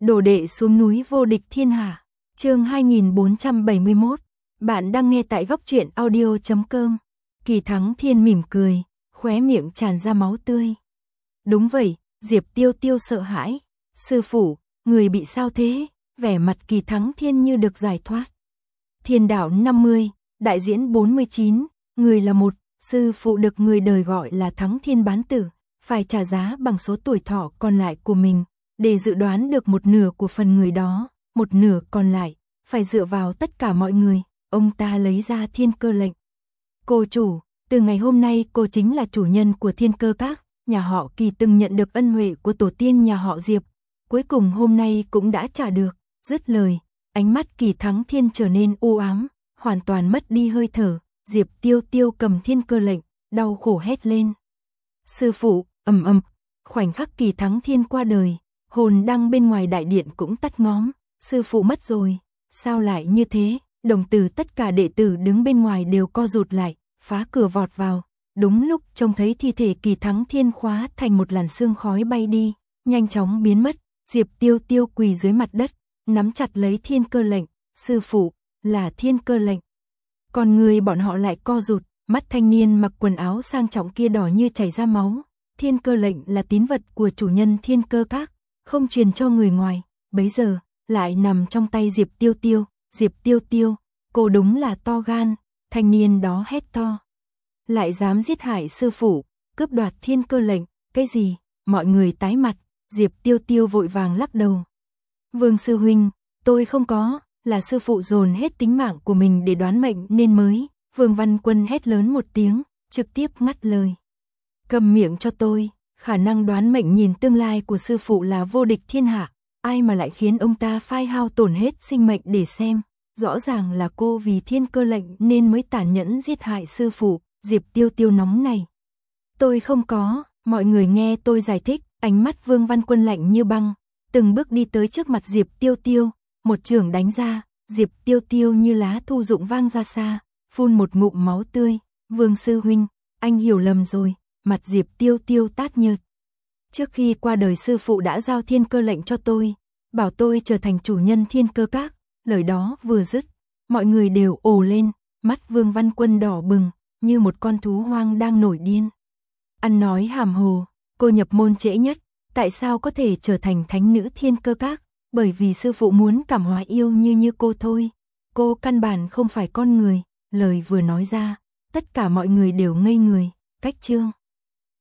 Đồ đệ xuống núi vô địch thiên hạ. Chương 2471. Bạn đang nghe tại góc truyện audio.com. Kỳ Thắng Thiên mỉm cười, khóe miệng tràn ra máu tươi. Đúng vậy, Diệp Tiêu Tiêu sợ hãi. Sư phụ, người bị sao thế? Vẻ mặt Kỳ Thắng Thiên như được giải thoát. Thiên đạo 50, đại diễn 49, người là một, sư phụ được người đời gọi là Thắng Thiên bán tử, phải trả giá bằng số tuổi thọ còn lại của mình, để dự đoán được một nửa của phần người đó, một nửa còn lại, phải dựa vào tất cả mọi người. Ông ta lấy ra thiên cơ lệnh. Cô chủ, từ ngày hôm nay cô chính là chủ nhân của thiên cơ các, nhà họ Kỳ từng nhận được ân huệ của tổ tiên nhà họ Diệp, cuối cùng hôm nay cũng đã trả được. Dứt lời, ánh mắt Kỳ Thắng Thiên trở nên u ám, hoàn toàn mất đi hơi thở. Diệp Tiêu Tiêu cầm thiên cơ lệnh, đau khổ hét lên. Sư phụ, ầm ầm, khoảnh khắc Kỳ Thắng Thiên qua đời, hồn đăng bên ngoài đại điện cũng tắt ngóm. Sư phụ mất rồi, sao lại như thế? Đồng tử tất cả đệ tử đứng bên ngoài đều co rụt lại, phá cửa vọt vào. Đúng lúc trông thấy thi thể Kỳ Thắng Thiên hóa thành một làn sương khói bay đi, nhanh chóng biến mất. Diệp Tiêu Tiêu quỳ dưới mặt đất, nắm chặt lấy thiên cơ lệnh. Sư phụ, là thiên cơ lệnh. Còn người bọn họ lại co rụt, mắt thanh niên mặc quần áo sang trọng kia đỏ như chảy ra máu. Thiên cơ lệnh là tín vật của chủ nhân thiên cơ các, không truyền cho người ngoài, bấy giờ lại nằm trong tay Diệp Tiêu Tiêu. Diệp Tiêu Tiêu, cô đúng là to gan. Thanh niên đó hét to. Lại dám giết hại sư phụ, cướp đoạt thiên cơ lệnh, cái gì? Mọi người tái mặt. Diệp Tiêu Tiêu vội vàng lắc đầu. Vương sư huynh, tôi không có, là sư phụ dồn hết tính mạng của mình để đoán mệnh nên mới. Vương Văn Quân hét lớn một tiếng, trực tiếp ngắt lời. Cầm miệng cho tôi, khả năng đoán mệnh nhìn tương lai của sư phụ là vô địch thiên hạ, ai mà lại khiến ông ta phai hao tổn hết sinh mệnh để xem. Rõ ràng là cô vì thiên cơ lệnh nên mới tàn nhẫn giết hại sư phụ. Diệp Tiêu Tiêu nóng này. Tôi không có, mọi người nghe tôi giải thích. Ánh mắt Vương Văn Quân lạnh như băng, từng bước đi tới trước mặt Diệp Tiêu Tiêu, một chưởng đánh ra. Diệp Tiêu Tiêu như lá thu rụng vang ra xa, phun một ngụm máu tươi. Vương sư huynh, anh hiểu lầm rồi. Mặt Diệp Tiêu Tiêu tát nhợt. Trước khi qua đời sư phụ đã giao thiên cơ lệnh cho tôi, bảo tôi trở thành chủ nhân thiên cơ các. Lời đó vừa dứt, mọi người đều ồ lên, mắt Vương Văn Quân đỏ bừng, như một con thú hoang đang nổi điên. Ăn nói hàm hồ, cô nhập môn trễ nhất, tại sao có thể trở thành thánh nữ thiên cơ các? Bởi vì sư phụ muốn cảm hóa yêu như cô thôi. Cô căn bản không phải con người. Lời vừa nói ra, tất cả mọi người đều ngây người. Cách chương